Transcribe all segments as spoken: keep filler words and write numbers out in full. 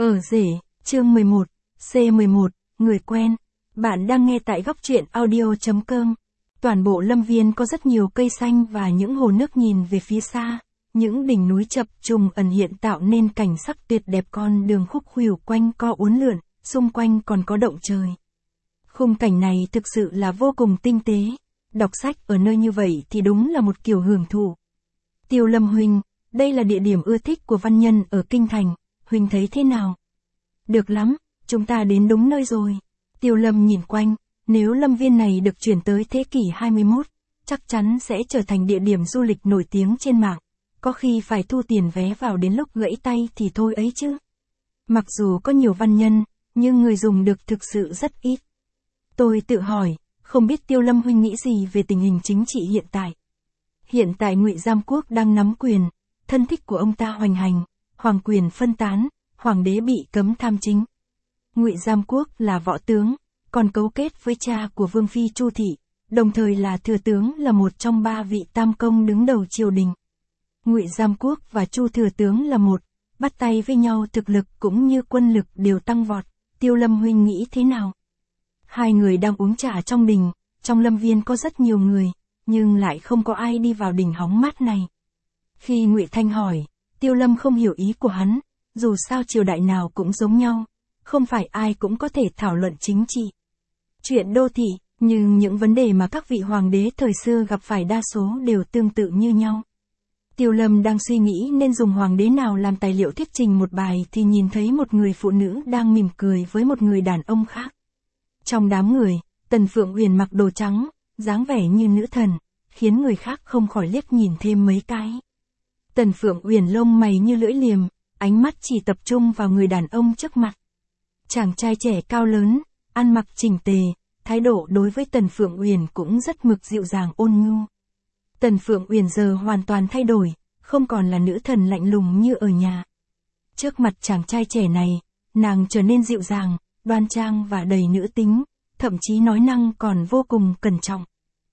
Ở rể, chương mười một, C mười một, người quen. Bạn đang nghe tại góc truyện audio chấm com. Toàn bộ lâm viên có rất nhiều cây xanh và những hồ nước nhìn về phía xa. Những đỉnh núi chập trùng ẩn hiện tạo nên cảnh sắc tuyệt đẹp, con đường khúc khuỷu quanh co uốn lượn, xung quanh còn có động trời. Khung cảnh này thực sự là vô cùng tinh tế. Đọc sách ở nơi như vậy thì đúng là một kiểu hưởng thụ. Tiêu Lâm huynh, đây là địa điểm ưa thích của văn nhân ở Kinh Thành, huynh thấy thế nào? Được lắm, chúng ta đến đúng nơi rồi. Tiêu Lâm nhìn quanh, nếu lâm viên này được chuyển tới thế kỷ hai mươi mốt, chắc chắn sẽ trở thành địa điểm du lịch nổi tiếng trên mạng. Có khi phải thu tiền vé vào đến lúc gãy tay thì thôi ấy chứ. Mặc dù có nhiều văn nhân, nhưng người dùng được thực sự rất ít. Tôi tự hỏi, không biết Tiêu Lâm huynh nghĩ gì về tình hình chính trị hiện tại. Hiện tại Ngụy Giam Quốc đang nắm quyền, thân thích của ông ta hoành hành, hoàng quyền phân tán, hoàng đế bị cấm tham chính. Ngụy Giam Quốc là võ tướng, còn cấu kết với cha của Vương phi Chu Thị, đồng thời là thừa tướng, là một trong ba vị tam công đứng đầu triều đình. Ngụy Giam Quốc và Chu thừa tướng là một, bắt tay với nhau thực lực cũng như quân lực đều tăng vọt. Tiêu Lâm huynh nghĩ thế nào? Hai người đang uống trà trong đình, trong lâm viên có rất nhiều người, nhưng lại không có ai đi vào đình hóng mát này. Khi Ngụy Thanh hỏi, Tiêu Lâm không hiểu ý của hắn, dù sao triều đại nào cũng giống nhau, không phải ai cũng có thể thảo luận chính trị, chuyện đô thị, nhưng những vấn đề mà các vị hoàng đế thời xưa gặp phải đa số đều tương tự như nhau. Tiêu Lâm đang suy nghĩ nên dùng hoàng đế nào làm tài liệu thuyết trình một bài thì nhìn thấy một người phụ nữ đang mỉm cười với một người đàn ông khác. Trong đám người, Tần Phượng Uyển mặc đồ trắng, dáng vẻ như nữ thần, khiến người khác không khỏi liếc nhìn thêm mấy cái. Tần Phượng Uyển lông mày như lưỡi liềm, ánh mắt chỉ tập trung vào người đàn ông trước mặt. Chàng trai trẻ cao lớn, ăn mặc chỉnh tề, thái độ đối với Tần Phượng Uyển cũng rất mực dịu dàng ôn nhu. Tần Phượng Uyển giờ hoàn toàn thay đổi, không còn là nữ thần lạnh lùng như ở nhà. Trước mặt chàng trai trẻ này, nàng trở nên dịu dàng, đoan trang và đầy nữ tính, thậm chí nói năng còn vô cùng cẩn trọng.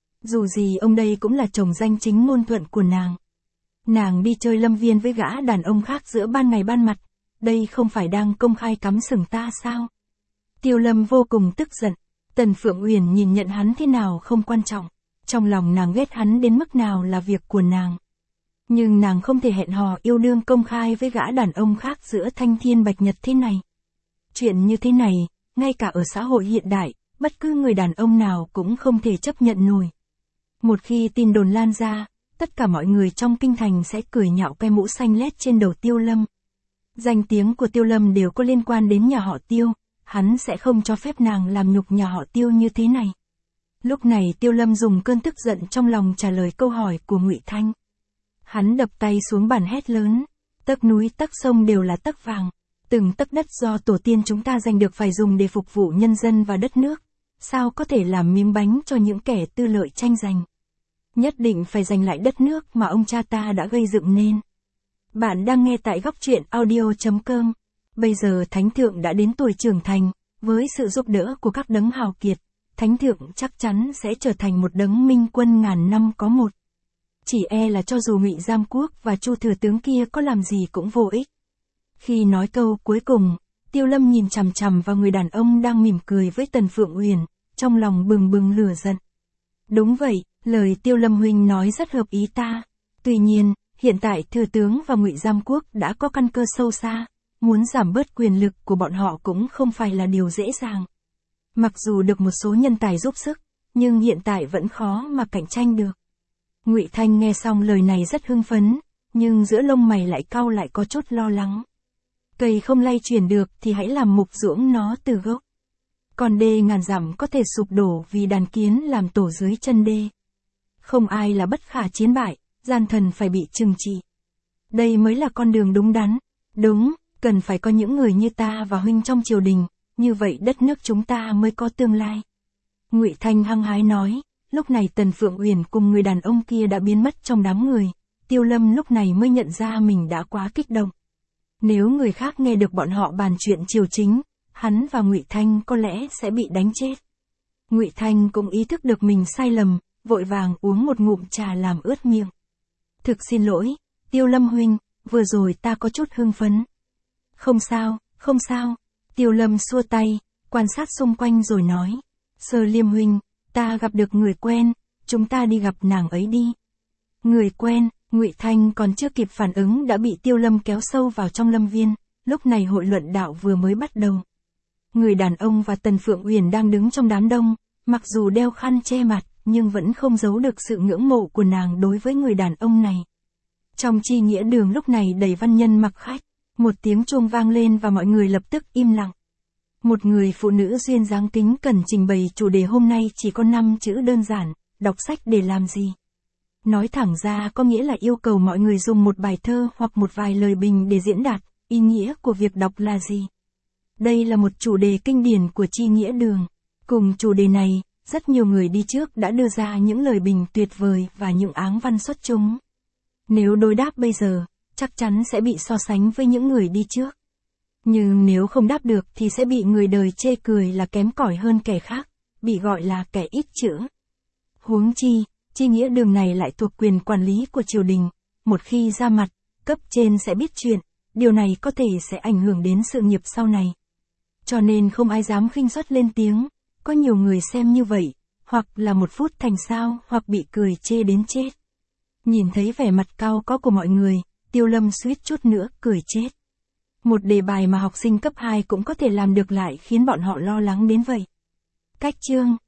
Dù gì ông đây cũng là chồng danh chính ngôn thuận của nàng. Nàng đi chơi lâm viên với gã đàn ông khác giữa ban ngày ban mặt, đây không phải đang công khai cắm sừng ta sao? Tiêu Lâm vô cùng tức giận, Tần Phượng Uyển nhìn nhận hắn thế nào không quan trọng, trong lòng nàng ghét hắn đến mức nào là việc của nàng. Nhưng nàng không thể hẹn hò yêu đương công khai với gã đàn ông khác giữa thanh thiên bạch nhật thế này. Chuyện như thế này, ngay cả ở xã hội hiện đại, bất cứ người đàn ông nào cũng không thể chấp nhận nổi. Một khi tin đồn lan ra, tất cả mọi người trong kinh thành sẽ cười nhạo cái mũ xanh lét trên đầu Tiêu Lâm. Danh tiếng của Tiêu Lâm đều có liên quan đến nhà họ Tiêu, hắn sẽ không cho phép nàng làm nhục nhà họ Tiêu như thế này. Lúc này Tiêu Lâm dùng cơn tức giận trong lòng trả lời câu hỏi của Ngụy Thanh. Hắn đập tay xuống bàn hét lớn, tấc núi tấc sông đều là tấc vàng, từng tấc đất do tổ tiên chúng ta giành được phải dùng để phục vụ nhân dân và đất nước, sao có thể làm miếng bánh cho những kẻ tư lợi tranh giành. Nhất định phải giành lại đất nước mà ông cha ta đã gây dựng nên. Bạn đang nghe tại góc truyện audio chấm com. Bây giờ Thánh Thượng đã đến tuổi trưởng thành, với sự giúp đỡ của các đấng hào kiệt, Thánh Thượng chắc chắn sẽ trở thành một đấng minh quân ngàn năm có một. Chỉ e là cho dù Ngụy Giam Quốc và Chu thừa tướng kia có làm gì cũng vô ích. Khi nói câu cuối cùng, Tiêu Lâm nhìn chằm chằm vào người đàn ông đang mỉm cười với Tần Phượng Uyển, trong lòng bừng bừng lửa giận. Đúng vậy, lời Tiêu Lâm huynh nói rất hợp ý ta. Tuy nhiên, hiện tại thừa tướng và Ngụy Giam Quốc đã có căn cơ sâu xa, muốn giảm bớt quyền lực của bọn họ cũng không phải là điều dễ dàng. Mặc dù được một số nhân tài giúp sức, nhưng hiện tại vẫn khó mà cạnh tranh được. Ngụy Thanh nghe xong lời này rất hưng phấn, nhưng giữa lông mày lại cau lại có chút lo lắng. Cây không lay chuyển được thì hãy làm mục ruỗng nó từ gốc. Còn đê ngàn dặm có thể sụp đổ vì đàn kiến làm tổ dưới chân đê. Không ai là bất khả chiến bại, gian thần phải bị trừng trị. Đây mới là con đường đúng đắn. Đúng, cần phải có những người như ta và huynh trong triều đình, như vậy đất nước chúng ta mới có tương lai. Ngụy Thanh hăng hái nói, lúc này Tần Phượng Uyển cùng người đàn ông kia đã biến mất trong đám người, Tiêu Lâm lúc này mới nhận ra mình đã quá kích động. Nếu người khác nghe được bọn họ bàn chuyện triều chính, hắn và Ngụy Thanh có lẽ sẽ bị đánh chết. Ngụy Thanh cũng ý thức được mình sai lầm, vội vàng uống một ngụm trà làm ướt miệng. Thực xin lỗi, Tiêu Lâm huynh, vừa rồi ta có chút hưng phấn. Không sao, Không sao. Tiêu Lâm xua tay, quan sát xung quanh rồi nói. Sơ Liêm huynh, ta gặp được người quen, chúng ta đi gặp nàng ấy đi. Người quen, Ngụy Thanh còn chưa kịp phản ứng đã bị Tiêu Lâm kéo sâu vào trong lâm viên, lúc này hội luận đạo vừa mới bắt đầu. Người đàn ông và Tần Phượng Uyển đang đứng trong đám đông, mặc dù đeo khăn che mặt, nhưng vẫn không giấu được sự ngưỡng mộ của nàng đối với người đàn ông này. Trong chi nghĩa đường lúc này đầy văn nhân mặc khách, một tiếng chuông vang lên và mọi người lập tức im lặng. Một người phụ nữ duyên dáng kính cẩn trình bày chủ đề hôm nay chỉ có năm chữ đơn giản, đọc sách để làm gì? Nói thẳng ra có nghĩa là yêu cầu mọi người dùng một bài thơ hoặc một vài lời bình để diễn đạt, ý nghĩa của việc đọc là gì? Đây là một chủ đề kinh điển của chi nghĩa đường. Cùng chủ đề này, rất nhiều người đi trước đã đưa ra những lời bình tuyệt vời và những áng văn xuất chúng. Nếu đối đáp bây giờ, chắc chắn sẽ bị so sánh với những người đi trước. Nhưng nếu không đáp được thì sẽ bị người đời chê cười là kém cỏi hơn kẻ khác, bị gọi là kẻ ít chữ. Huống chi, chi nghĩa đường này lại thuộc quyền quản lý của triều đình, một khi ra mặt, cấp trên sẽ biết chuyện, điều này có thể sẽ ảnh hưởng đến sự nghiệp sau này. Cho nên không ai dám khinh suất lên tiếng, có nhiều người xem như vậy, hoặc là một phút thành sao hoặc bị cười chê đến chết. Nhìn thấy vẻ mặt cao có của mọi người, Tiêu Lâm suýt chút nữa cười chết. Một đề bài mà học sinh cấp hai cũng có thể làm được lại khiến bọn họ lo lắng đến vậy. Cách chương